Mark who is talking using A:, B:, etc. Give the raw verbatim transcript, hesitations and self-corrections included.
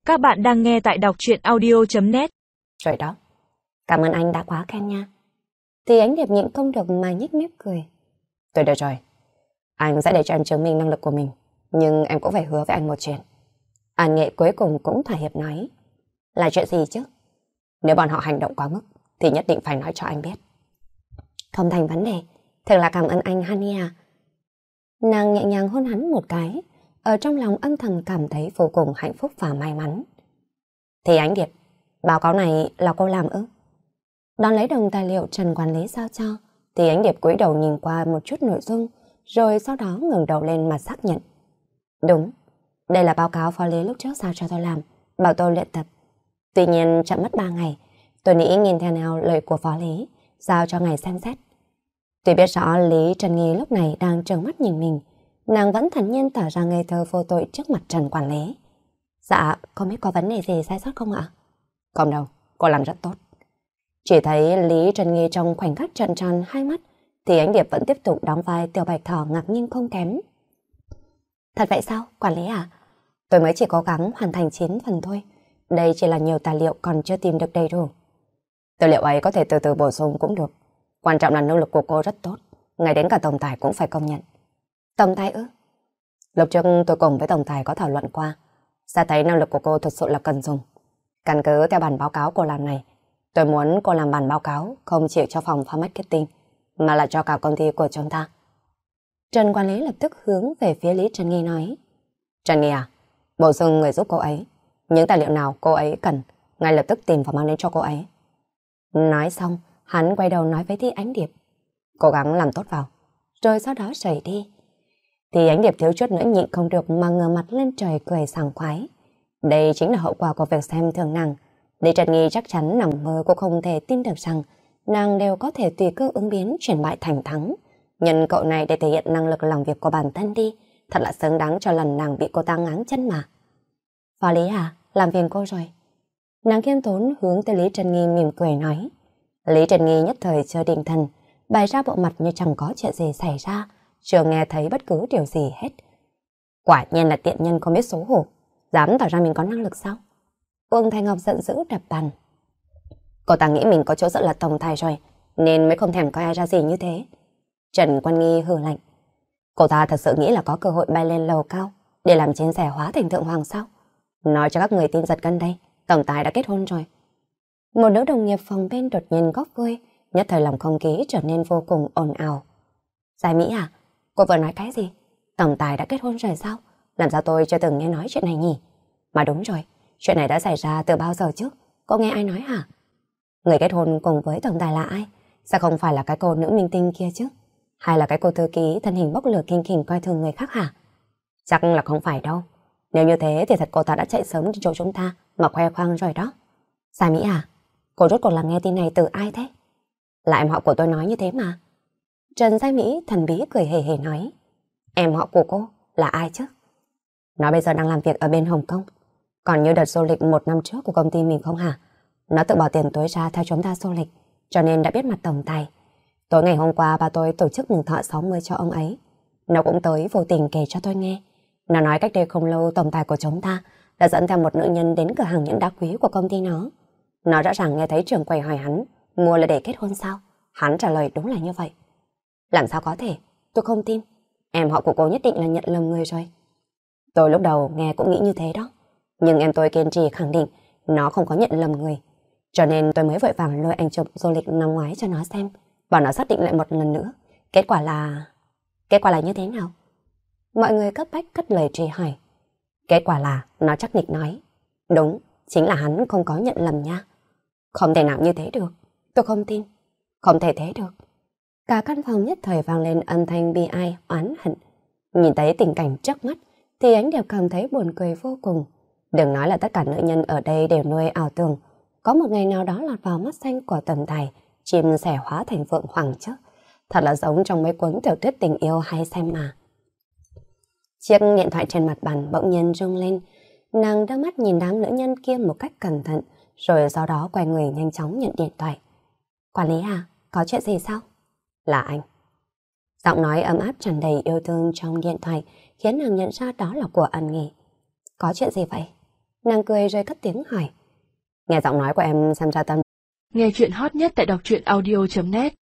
A: Các bạn đang nghe tại đọc truyện audio chấm net.
B: Rồi đó, cảm ơn anh đã quá khen nha. Thì Ánh Điệp nhịn không được mà nhếch mép cười. Tôi được rồi, anh sẽ để cho em chứng minh năng lực của mình, nhưng em cũng phải hứa với anh một chuyện. An Nghệ cuối cùng cũng thỏa hiệp nói. Là chuyện gì chứ? Nếu bọn họ hành động quá mức thì nhất định phải nói cho anh biết. Không thành vấn đề, thật là cảm ơn anh Honey à. Nàng nhẹ nhàng hôn hắn một cái, ở trong lòng âm thầm cảm thấy vô cùng hạnh phúc và may mắn. Thì Ánh Điệp, báo cáo này là cô làm ư? Đón lấy đồng tài liệu Trần quản lý giao cho, thì Ánh Điệp cúi đầu nhìn qua một chút nội dung, rồi sau đó ngẩng đầu lên mà xác nhận. Đúng, đây là báo cáo phó lý lúc trước giao cho tôi làm, bảo tôi luyện tập. Tuy nhiên chậm mất ba ngày, tôi nghĩ nhìn theo nào lời của phó lý, giao cho ngài xem xét. Tuy biết rõ Lý Trần Nghi lúc này đang trợn mắt nhìn mình, nàng vẫn thản nhiên tỏ ra ngây thơ vô tội trước mặt Trần quản lý. Dạ, không biết có vấn đề gì sai sót không ạ? Không đâu, cô làm rất tốt. Chỉ thấy Lý Trần Nghi trong khoảnh khắc trợn tròn hai mắt, thì Ánh Điệp vẫn tiếp tục đóng vai tiểu bạch thỏ ngạc nhiên không kém. Thật vậy sao, quản lý à? Tôi mới chỉ cố gắng hoàn thành chín phần thôi. Đây chỉ là nhiều tài liệu còn chưa tìm được đầy đủ. Tư liệu ấy có thể từ từ bổ sung cũng được. Quan trọng là năng lực của cô rất tốt, ngay đến cả tổng tài cũng phải công nhận. Tổng tài ư? Lúc trước tôi cùng với tổng tài có thảo luận qua, sẽ thấy năng lực của cô thực sự là cần dùng. Căn cứ theo bản báo cáo cô làm này, tôi muốn cô làm bản báo cáo không chỉ cho phòng pha marketing, mà là cho cả công ty của chúng ta. Trần quản lý lập tức hướng về phía Lý Trần Nghi nói. Trần Nghi à, bổ sung người giúp cô ấy. Những tài liệu nào cô ấy cần, ngay lập tức tìm và mang đến cho cô ấy. Nói xong, hắn quay đầu nói với Thi Ánh Điệp. Cố gắng làm tốt vào, rồi sau đó rời đi. Thì Ánh Điệp thiếu chút nữa nhịn không được mà ngửa mặt lên trời cười sảng khoái. Đây chính là hậu quả của việc xem thường nàng. Lý Trần Nghi chắc chắn nằm mơ cũng không thể tin được rằng nàng đều có thể tùy cơ ứng biến chuyển bại thành thắng. Nhân cậu này để thể hiện năng lực làm việc của bản thân đi, thật là xứng đáng cho lần nàng bị cô ta ngáng chân mà. Phó Lý à, làm phiền cô rồi. Nàng khiêm tốn hướng tới Lý Trần Nghi mỉm cười nói. Lý Trần Nghi nhất thời chưa định thần, bày ra bộ mặt như chẳng có chuyện gì xảy ra, chưa nghe thấy bất cứ điều gì hết. Quả nhiên là tiện nhân không biết xấu hổ, dám tỏ ra mình có năng lực sao? Uông Thanh Ngọc giận dữ đập bàn. Cô ta nghĩ mình có chỗ dựa là tổng tài rồi, nên mới không thèm coi ai ra gì như thế. Trần Quan Nghi hừ lạnh. Cô ta thật sự nghĩ là có cơ hội bay lên lầu cao để làm chiến xe hóa thành thượng hoàng sao? Nói cho các người tin giật gần đây, tổng tài đã kết hôn rồi. Một nữ đồng nghiệp phòng bên đột nhiên góp vui, nhất thời lòng không khí trở nên vô cùng ồn ào. Giải Mỹ à, cô vừa nói cái gì? Tổng tài đã kết hôn rồi sao? Làm sao tôi chưa từng nghe nói chuyện này nhỉ? Mà đúng rồi, chuyện này đã xảy ra từ bao giờ trước? Cô nghe ai nói hả? Người kết hôn cùng với tổng tài là ai? Sẽ không phải là cái cô nữ minh tinh kia chứ? Hay là cái cô thư ký thân hình bốc lửa kinh khủng coi thường người khác hả? Chắc là không phải đâu. Nếu như thế thì thật cô ta đã chạy sớm đến chỗ chúng ta mà khoe khoang rồi đó. Giải Mỹ à, cô rốt cuộc là nghe tin này từ ai thế? Là em họ của tôi nói như thế mà. Trần Giai Mỹ thần bí cười hề hề nói. Em họ của cô là ai chứ? Nó bây giờ đang làm việc ở bên Hồng Kông. Còn như đợt du lịch một năm trước của công ty mình không hả? Nó tự bỏ tiền túi ra theo chúng ta du lịch, cho nên đã biết mặt tổng tài. Tối ngày hôm qua ba tôi tổ chức mừng thọ sáu mươi cho ông ấy. Nó cũng tới vô tình kể cho tôi nghe. Nó nói cách đây không lâu tổng tài của chúng ta đã dẫn theo một nữ nhân đến cửa hàng nhẫn đá quý của công ty nó. Nó rõ ràng nghe thấy trưởng quầy hỏi hắn mua là để kết hôn sao? Hắn trả lời đúng là như vậy. Làm sao có thể? Tôi không tin. Em họ của cô nhất định là nhận lầm người rồi. Tôi lúc đầu nghe cũng nghĩ như thế đó. Nhưng em tôi kiên trì khẳng định nó không có nhận lầm người. Cho nên tôi mới vội vàng lôi anh chụp du lịch năm ngoái cho nó xem. Bảo nó xác định lại một lần nữa. Kết quả là... Kết quả là như thế nào? Mọi người cấp bách cất lời truy hỏi. Kết quả là nó chắc nịch nói. Đúng, chính là hắn không có nhận lầm nha. Không thể nào như thế được. Tôi không tin. Không thể thế được. Cả căn phòng nhất thời vang lên âm thanh bi ai, oán hận. Nhìn thấy tình cảnh trước mắt thì Ánh Điệp cảm thấy buồn cười vô cùng. Đừng nói là tất cả nữ nhân ở đây đều nuôi ảo tưởng có một ngày nào đó lọt vào mắt xanh của tổng tài, chim sẻ hóa thành phượng hoàng chứ. Thật là giống trong mấy cuốn tiểu thuyết tình yêu hay xem mà. Chiếc điện thoại trên mặt bàn bỗng nhiên rung lên. Nàng đưa mắt nhìn đám nữ nhân kia một cách cẩn thận, rồi sau đó quay người nhanh chóng nhận điện thoại. Quản lý à, có chuyện gì sao? Là anh. Giọng nói ấm áp tràn đầy yêu thương trong điện thoại khiến nàng nhận ra đó là của Ân Nghị. Có chuyện gì vậy? Nàng cười rồi cất tiếng hỏi. Nghe giọng nói của em xem ra tâm.
A: Nghe chuyện hot nhất tại đọc truyện audio chấm net.